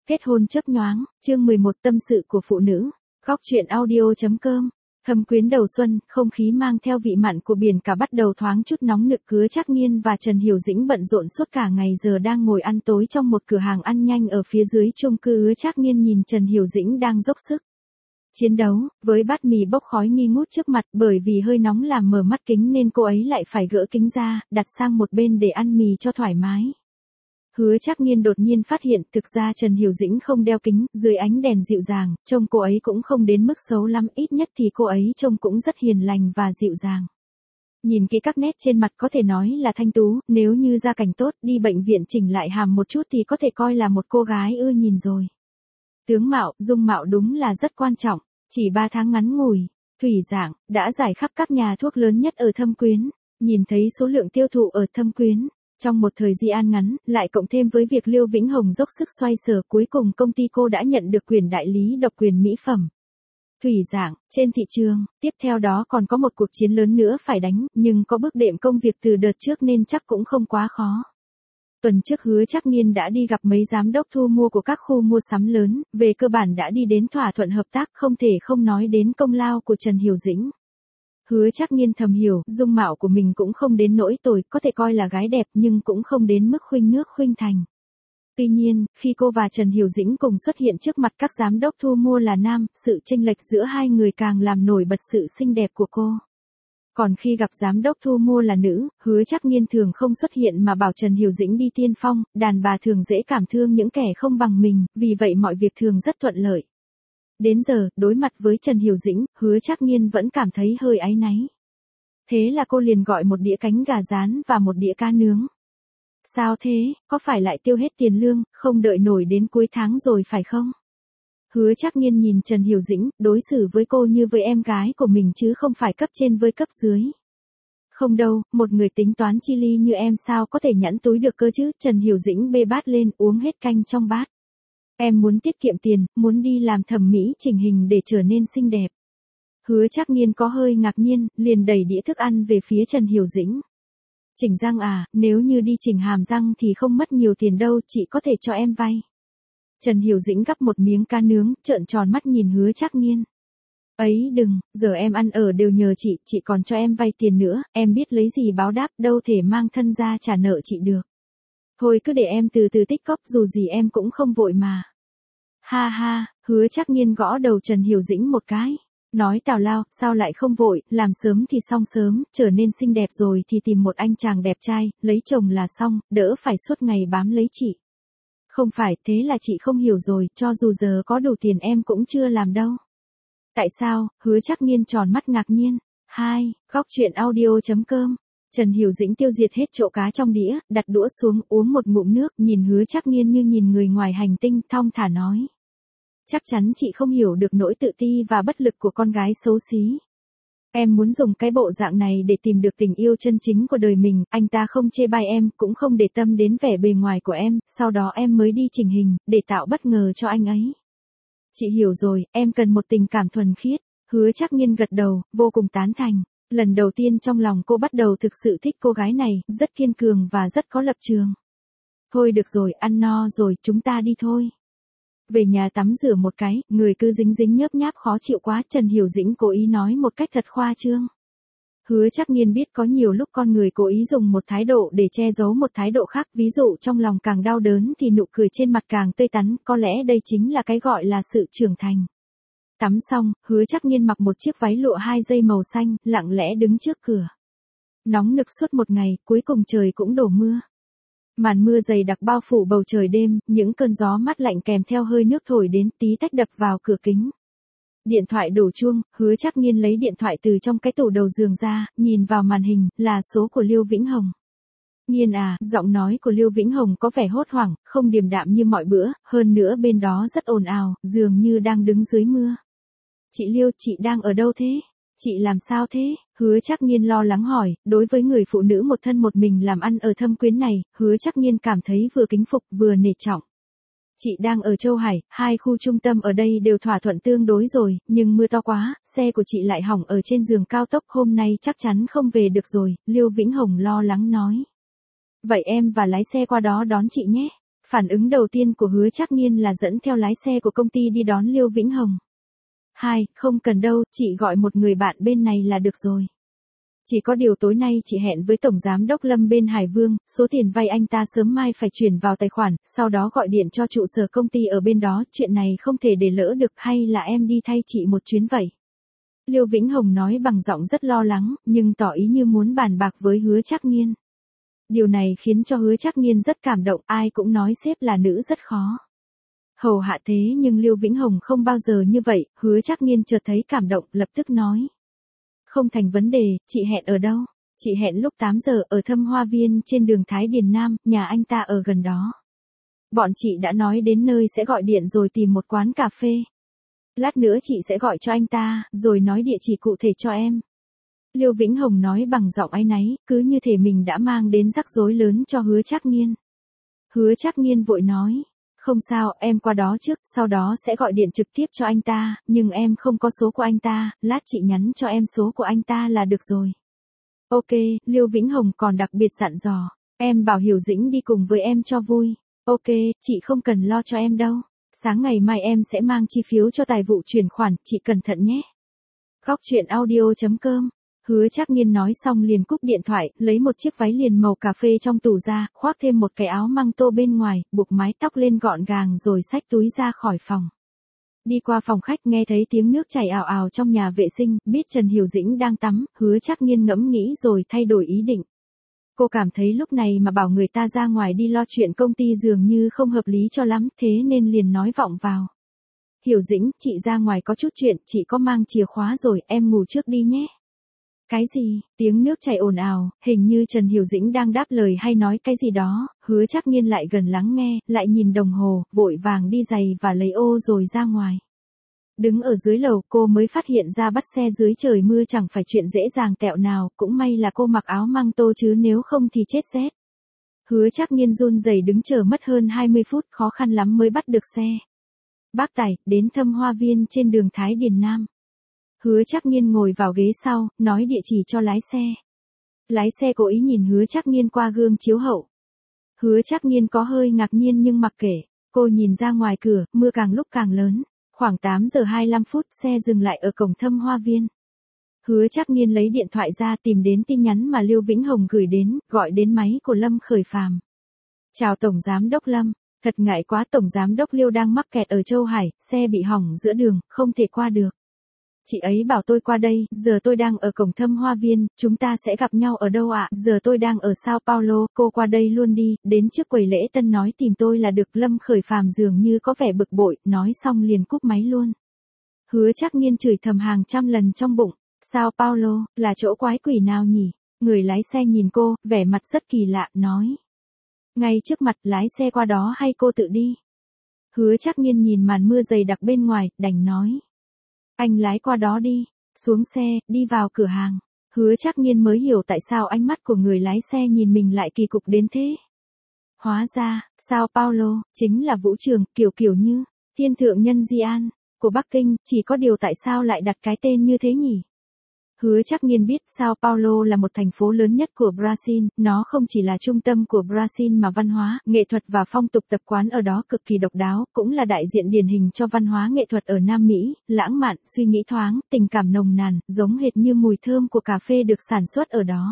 Kết hôn chớp nhoáng, chương 11 tâm sự của phụ nữ. Góc truyện audio.com. Thâm quyến đầu xuân, không khí mang theo vị mặn của biển cả bắt đầu thoáng chút nóng nực. Hứa Trác Nghiên và Trần Hiểu Dĩnh bận rộn suốt cả ngày giờ đang ngồi ăn tối trong một cửa hàng ăn nhanh ở phía dưới chung cư. Hứa Trác Nghiên nhìn Trần Hiểu Dĩnh đang dốc sức chiến đấu, với bát mì bốc khói nghi ngút trước mặt, bởi vì hơi nóng làm mờ mắt kính nên cô ấy lại phải gỡ kính ra, đặt sang một bên để ăn mì cho thoải mái. Hứa Trác Nghiên đột nhiên phát hiện thực ra Trần Hiểu Dĩnh không đeo kính, dưới ánh đèn dịu dàng, trông cô ấy cũng không đến mức xấu lắm, ít nhất thì cô ấy trông cũng rất hiền lành và dịu dàng. Nhìn kỹ các nét trên mặt có thể nói là thanh tú, nếu như gia cảnh tốt, đi bệnh viện chỉnh lại hàm một chút thì có thể coi là một cô gái ưa nhìn rồi. Tướng mạo, dung mạo đúng là rất quan trọng, chỉ 3 tháng ngắn ngủi, Thủy Dạng đã giải khắp các nhà thuốc lớn nhất ở Thâm Quyến, nhìn thấy số lượng tiêu thụ ở Thâm Quyến. Trong một thời gian ngắn, lại cộng thêm với việc Liêu Vĩnh Hồng dốc sức xoay sở, cuối cùng công ty cô đã nhận được quyền đại lý độc quyền mỹ phẩm Thủy Dạng trên thị trường. Tiếp theo đó còn có một cuộc chiến lớn nữa phải đánh, nhưng có bước đệm công việc từ đợt trước nên chắc cũng không quá khó. Tuần trước Hứa Trác Nghiên đã đi gặp mấy giám đốc thu mua của các khu mua sắm lớn, về cơ bản đã đi đến thỏa thuận hợp tác, không thể không nói đến công lao của Trần Hiểu Dĩnh. Hứa Trác Nghiên thầm hiểu, dung mạo của mình cũng không đến nỗi tồi, có thể coi là gái đẹp nhưng cũng không đến mức khuynh nước khuynh thành. Tuy nhiên, khi cô và Trần Hiểu Dĩnh cùng xuất hiện trước mặt các giám đốc thu mua là nam, sự chênh lệch giữa hai người càng làm nổi bật sự xinh đẹp của cô. Còn khi gặp giám đốc thu mua là nữ, Hứa Trác Nghiên thường không xuất hiện mà bảo Trần Hiểu Dĩnh đi tiên phong, đàn bà thường dễ cảm thương những kẻ không bằng mình, vì vậy mọi việc thường rất thuận lợi. Đến giờ, đối mặt với Trần Hiểu Dĩnh, Hứa Trác Nghiên vẫn cảm thấy hơi áy náy. Thế là cô liền gọi một đĩa cánh gà rán và một đĩa cá nướng. Sao thế, có phải lại tiêu hết tiền lương, không đợi nổi đến cuối tháng rồi phải không? Hứa Trác Nghiên nhìn Trần Hiểu Dĩnh, đối xử với cô như với em gái của mình chứ không phải cấp trên với cấp dưới. Không đâu, một người tính toán chi ly như em sao có thể nhẵn túi được cơ chứ? Trần Hiểu Dĩnh bê bát lên, uống hết canh trong bát. Em muốn tiết kiệm tiền, muốn đi làm thẩm mỹ chỉnh hình để trở nên xinh đẹp. Hứa Trác Nghiên có hơi ngạc nhiên, liền đẩy đĩa thức ăn về phía Trần Hiểu Dĩnh. Chỉnh răng à, nếu như đi chỉnh hàm răng thì không mất nhiều tiền đâu, chị có thể cho em vay. Trần Hiểu Dĩnh gắp một miếng cá nướng, trợn tròn mắt nhìn Hứa Trác Nghiên. Ấy đừng, giờ em ăn ở đều nhờ chị còn cho em vay tiền nữa, em biết lấy gì báo đáp, đâu thể mang thân ra trả nợ chị được. Thôi cứ để em từ từ tích cóp, dù gì em cũng không vội mà. Ha ha, Hứa Trác Nghiên gõ đầu Trần Hiểu Dĩnh một cái. Nói tào lao, sao lại không vội, làm sớm thì xong sớm, trở nên xinh đẹp rồi thì tìm một anh chàng đẹp trai, lấy chồng là xong, đỡ phải suốt ngày bám lấy chị. Không phải, thế là chị không hiểu rồi, cho dù giờ có đủ tiền em cũng chưa làm đâu. Tại sao? Hứa Trác Nghiên tròn mắt ngạc nhiên. Góc truyện audio.com. Trần Hiểu Dĩnh tiêu diệt hết chỗ cá trong đĩa, đặt đũa xuống, uống một ngụm nước, nhìn Hứa Trác Nghiên như nhìn người ngoài hành tinh, thong thả nói. Chắc chắn chị không hiểu được nỗi tự ti và bất lực của con gái xấu xí. Em muốn dùng cái bộ dạng này để tìm được tình yêu chân chính của đời mình, anh ta không chê bai em, cũng không để tâm đến vẻ bề ngoài của em, sau đó em mới đi chỉnh hình, để tạo bất ngờ cho anh ấy. Chị hiểu rồi, em cần một tình cảm thuần khiết. Hứa Trác Nghiên gật đầu, vô cùng tán thành. Lần đầu tiên trong lòng cô bắt đầu thực sự thích cô gái này, rất kiên cường và rất có lập trường. Thôi được rồi, ăn no rồi, chúng ta đi thôi. Về nhà tắm rửa một cái, người cứ dính dính nhớp nháp khó chịu quá, Trần Hiểu Dĩnh cố ý nói một cách thật khoa trương. Hứa Trác Nghiên biết có nhiều lúc con người cố ý dùng một thái độ để che giấu một thái độ khác, ví dụ trong lòng càng đau đớn thì nụ cười trên mặt càng tươi tắn, có lẽ đây chính là cái gọi là sự trưởng thành. Tắm xong, Hứa Trác Nghiên mặc một chiếc váy lụa 2 dây màu xanh, lặng lẽ đứng trước cửa. Nóng nực suốt một ngày, cuối cùng trời cũng đổ mưa. Màn mưa dày đặc bao phủ bầu trời đêm, những cơn gió mát lạnh kèm theo hơi nước thổi đến, tí tách đập vào cửa kính. Điện thoại đổ chuông, Hứa Trác Nghiên lấy điện thoại từ trong cái tủ đầu giường ra, nhìn vào màn hình, là số của Liêu Vĩnh Hồng. Nghiên à, giọng nói của Liêu Vĩnh Hồng có vẻ hốt hoảng, không điềm đạm như mọi bữa, hơn nữa bên đó rất ồn ào, dường như đang đứng dưới mưa. Chị Liêu, chị đang ở đâu thế? Chị làm sao thế? Hứa Trác Nghiên lo lắng hỏi, đối với người phụ nữ một thân một mình làm ăn ở Thâm Quyến này, Hứa Trác Nghiên cảm thấy vừa kính phục vừa nể trọng. Chị đang ở Châu Hải, 2 khu trung tâm ở đây đều thỏa thuận tương đối rồi, nhưng mưa to quá, xe của chị lại hỏng ở trên giường cao tốc, hôm nay chắc chắn không về được rồi, Liêu Vĩnh Hồng lo lắng nói. Vậy em và lái xe qua đó đón chị nhé. Phản ứng đầu tiên của Hứa Trác Nghiên là dẫn theo lái xe của công ty đi đón Liêu Vĩnh Hồng. Không cần đâu, chị gọi một người bạn bên này là được rồi. Chỉ có điều tối nay chị hẹn với Tổng Giám đốc Lâm bên Hải Vương, số tiền vay anh ta sớm mai phải chuyển vào tài khoản, sau đó gọi điện cho trụ sở công ty ở bên đó, chuyện này không thể để lỡ được, hay là em đi thay chị một chuyến vậy? Liêu Vĩnh Hồng nói bằng giọng rất lo lắng, nhưng tỏ ý như muốn bàn bạc với Hứa Trác Nghiên. Điều này khiến cho Hứa Trác Nghiên rất cảm động, ai cũng nói sếp là nữ rất khó hầu hạ thế nhưng Liêu Vĩnh Hồng không bao giờ như vậy, Hứa Trác Nghiên chợt thấy cảm động, lập tức nói. Không thành vấn đề, chị hẹn ở đâu? Chị hẹn lúc 8 giờ ở Thâm Hoa Viên trên đường Thái Điền Nam, nhà anh ta ở gần đó. Bọn chị đã nói đến nơi sẽ gọi điện rồi tìm một quán cà phê. Lát nữa chị sẽ gọi cho anh ta, rồi nói địa chỉ cụ thể cho em. Liêu Vĩnh Hồng nói bằng giọng áy náy, cứ như thể mình đã mang đến rắc rối lớn cho Hứa Trác Nghiên. Hứa Trác Nghiên vội nói. Không sao, em qua đó trước, sau đó sẽ gọi điện trực tiếp cho anh ta, nhưng em không có số của anh ta, lát chị nhắn cho em số của anh ta là được rồi. Ok, Liêu Vĩnh Hồng còn đặc biệt dặn dò, em bảo Hiểu Dĩnh đi cùng với em cho vui. Ok, chị không cần lo cho em đâu. Sáng ngày mai em sẽ mang chi phiếu cho tài vụ chuyển khoản, chị cẩn thận nhé. Góc truyện audio.com. Hứa Trác Nghiên nói xong liền cúp điện thoại, lấy một chiếc váy liền màu cà phê trong tủ ra, khoác thêm một cái áo măng tô bên ngoài, buộc mái tóc lên gọn gàng rồi xách túi ra khỏi phòng. Đi qua phòng khách nghe thấy tiếng nước chảy ào ào trong nhà vệ sinh, biết Trần Hiểu Dĩnh đang tắm, Hứa Trác Nghiên ngẫm nghĩ rồi thay đổi ý định. Cô cảm thấy lúc này mà bảo người ta ra ngoài đi lo chuyện công ty dường như không hợp lý cho lắm, thế nên liền nói vọng vào. Hiểu Dĩnh, chị ra ngoài có chút chuyện, chị có mang chìa khóa rồi, em ngủ trước đi nhé. Cái gì? Tiếng nước chảy ồn ào, hình như Trần Hiểu Dĩnh đang đáp lời hay nói cái gì đó, Hứa Trác Nghiên lại gần lắng nghe, lại nhìn đồng hồ, vội vàng đi giày và lấy ô rồi ra ngoài. Đứng ở dưới lầu cô mới phát hiện ra bắt xe dưới trời mưa chẳng phải chuyện dễ dàng tẹo nào, cũng may là cô mặc áo măng tô chứ nếu không thì chết rét. Hứa Trác Nghiên run rẩy đứng chờ mất hơn 20 phút, khó khăn lắm mới bắt được xe. Bác tài, đến Thâm Hoa Viên trên đường Thái Điền Nam. Hứa Trác Nghiên ngồi vào ghế sau, nói địa chỉ cho lái xe. Lái xe cố ý nhìn Hứa Trác Nghiên qua gương chiếu hậu. Hứa Trác Nghiên có hơi ngạc nhiên nhưng mặc kệ, cô nhìn ra ngoài cửa, mưa càng lúc càng lớn. Khoảng 8 giờ 25 phút, xe dừng lại ở cổng Thâm Hoa Viên. Hứa Trác Nghiên lấy điện thoại ra tìm đến tin nhắn mà Liêu Vĩnh Hồng gửi đến, gọi đến máy của Lâm Khởi Phàm. Chào Tổng Giám đốc Lâm, thật ngại quá, Tổng Giám đốc Liêu đang mắc kẹt ở Châu Hải, xe bị hỏng giữa đường, không thể qua được. Chị ấy bảo tôi qua đây, giờ tôi đang ở cổng Thâm Hoa Viên, chúng ta sẽ gặp nhau ở đâu ạ? Giờ tôi đang ở Sao Paulo, cô qua đây luôn đi, đến trước quầy lễ tân nói tìm tôi là được. Lâm Khởi Phàm dường như có vẻ bực bội, nói xong liền cúp máy luôn. Hứa Trác Nghiên chửi thầm hàng trăm lần trong bụng, Sao Paulo, là chỗ quái quỷ nào nhỉ? Người lái xe nhìn cô, vẻ mặt rất kỳ lạ, nói. Ngay trước mặt, lái xe qua đó hay cô tự đi? Hứa Trác Nghiên nhìn màn mưa dày đặc bên ngoài, đành nói. Anh lái qua đó đi, xuống xe, đi vào cửa hàng. Hứa Trác Nghiên mới hiểu tại sao ánh mắt của người lái xe nhìn mình lại kỳ cục đến thế. Hóa ra, Sao Paulo, chính là vũ trường, kiểu như, thiên thượng nhân Di An, của Bắc Kinh, chỉ có điều tại sao lại đặt cái tên như thế nhỉ? Hứa Trác Nghiên biết Sao Paulo là một thành phố lớn nhất của Brazil, nó không chỉ là trung tâm của Brazil mà văn hóa, nghệ thuật và phong tục tập quán ở đó cực kỳ độc đáo, cũng là đại diện điển hình cho văn hóa nghệ thuật ở Nam Mỹ, lãng mạn, suy nghĩ thoáng, tình cảm nồng nàn, giống hệt như mùi thơm của cà phê được sản xuất ở đó.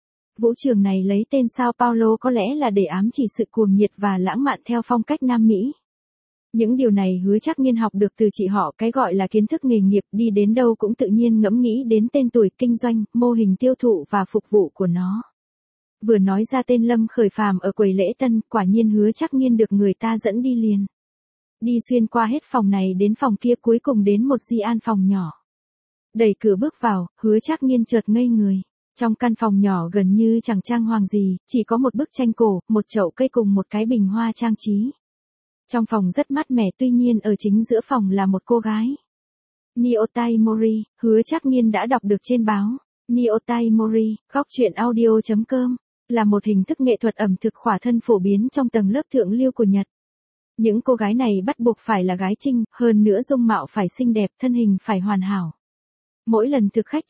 Vũ trường này lấy tên Sao Paulo có lẽ là để ám chỉ sự cuồng nhiệt và lãng mạn theo phong cách Nam Mỹ. Những điều này Hứa Trác Nghiên học được từ chị họ, cái gọi là kiến thức nghề nghiệp, đi đến đâu cũng tự nhiên ngẫm nghĩ đến tên tuổi kinh doanh, mô hình tiêu thụ và phục vụ của nó. Vừa nói ra tên Lâm Khởi Phàm ở quầy lễ tân, quả nhiên Hứa Trác Nghiên được người ta dẫn đi liền. Đi xuyên qua hết phòng này đến phòng kia, cuối cùng đến một Di An phòng nhỏ. Đẩy cửa bước vào, Hứa Trác Nghiên chợt ngây người. Trong căn phòng nhỏ gần như chẳng trang hoàng gì, chỉ có một bức tranh cổ, một chậu cây cùng một cái bình hoa trang trí. Trong phòng rất mát mẻ, tuy nhiên ở chính giữa phòng là một cô gái. Nyotai Mori, Hứa Trác Nghiên đã đọc được trên báo. Nyotai Mori, góc truyện audio.com, là một hình thức nghệ thuật ẩm thực khỏa thân phổ biến trong tầng lớp thượng lưu của Nhật. Những cô gái này bắt buộc phải là gái trinh, hơn nữa dung mạo phải xinh đẹp, thân hình phải hoàn hảo. Mỗi lần thực khách chọn,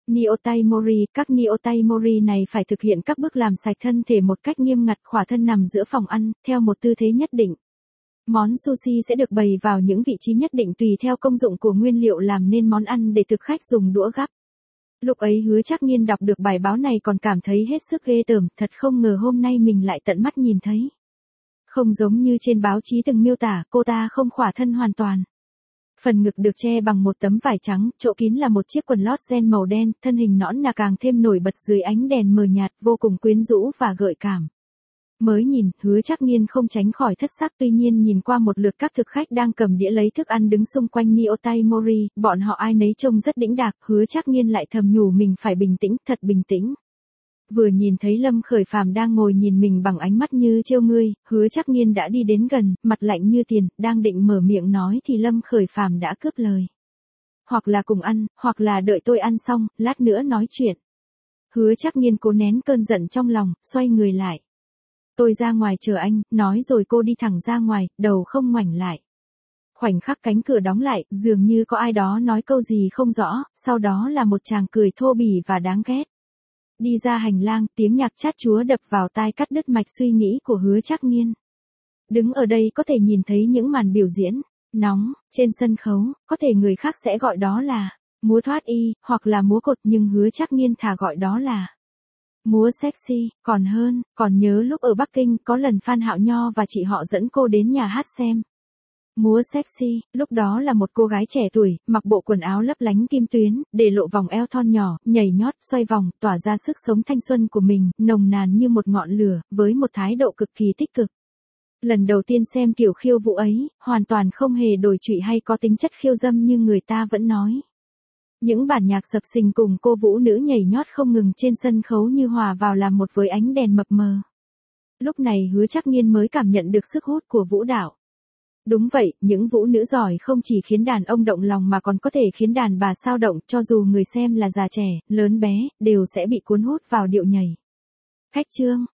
Nyotai Mori, các Nyotai Mori này phải thực hiện các bước làm sạch thân thể một cách nghiêm ngặt, khỏa thân nằm giữa phòng ăn, theo một tư thế nhất định. Món sushi sẽ được bày vào những vị trí nhất định tùy theo công dụng của nguyên liệu làm nên món ăn để thực khách dùng đũa gắp. Lúc ấy Hứa Trác Nghiên đọc được bài báo này còn cảm thấy hết sức ghê tởm, thật không ngờ hôm nay mình lại tận mắt nhìn thấy. Không giống như trên báo chí từng miêu tả, cô ta không khỏa thân hoàn toàn. Phần ngực được che bằng một tấm vải trắng, chỗ kín là một chiếc quần lót ren màu đen, thân hình nõn nà càng thêm nổi bật dưới ánh đèn mờ nhạt, vô cùng quyến rũ và gợi cảm. Mới nhìn, Hứa Trác Nghiên không tránh khỏi thất sắc, tuy nhiên nhìn qua một lượt các thực khách đang cầm đĩa lấy thức ăn đứng xung quanh Nyotai Mori, bọn họ ai nấy trông rất đĩnh đạc, Hứa Trác Nghiên lại thầm nhủ mình phải bình tĩnh, thật bình tĩnh. Vừa nhìn thấy Lâm Khởi Phàm đang ngồi nhìn mình bằng ánh mắt như trêu ngươi, Hứa Trác Nghiên đã đi đến gần, mặt lạnh như tiền, đang định mở miệng nói thì Lâm Khởi Phàm đã cướp lời. Hoặc là cùng ăn, hoặc là đợi tôi ăn xong, lát nữa nói chuyện. Hứa Trác Nghiên cố nén cơn giận trong lòng, xoay người lại. Tôi ra ngoài chờ anh, nói rồi cô đi thẳng ra ngoài, đầu không ngoảnh lại. Khoảnh khắc cánh cửa đóng lại, dường như có ai đó nói câu gì không rõ, sau đó là một tràng cười thô bỉ và đáng ghét. Đi ra hành lang, tiếng nhạc chát chúa đập vào tai cắt đứt mạch suy nghĩ của Hứa Trác Nghiên. Đứng ở đây có thể nhìn thấy những màn biểu diễn nóng trên sân khấu, có thể người khác sẽ gọi đó là múa thoát y, hoặc là múa cột, nhưng Hứa Trác Nghiên thà gọi đó là múa sexy, còn hơn. Còn nhớ lúc ở Bắc Kinh, có lần Phan Hạo Nho và chị họ dẫn cô đến nhà hát xem múa sexy, lúc đó là một cô gái trẻ tuổi, mặc bộ quần áo lấp lánh kim tuyến, để lộ vòng eo thon nhỏ, nhảy nhót, xoay vòng, tỏa ra sức sống thanh xuân của mình, nồng nàn như một ngọn lửa, với một thái độ cực kỳ tích cực. Lần đầu tiên xem kiểu khiêu vũ ấy, hoàn toàn không hề đổi trụy hay có tính chất khiêu dâm như người ta vẫn nói. Những bản nhạc sập sình cùng cô vũ nữ nhảy nhót không ngừng trên sân khấu như hòa vào làm một với ánh đèn mập mờ. Lúc này Hứa Trác Nghiên mới cảm nhận được sức hút của vũ đạo. Đúng vậy, những vũ nữ giỏi không chỉ khiến đàn ông động lòng mà còn có thể khiến đàn bà sao động, cho dù người xem là già trẻ, lớn bé, đều sẽ bị cuốn hút vào điệu nhảy. Khách trương,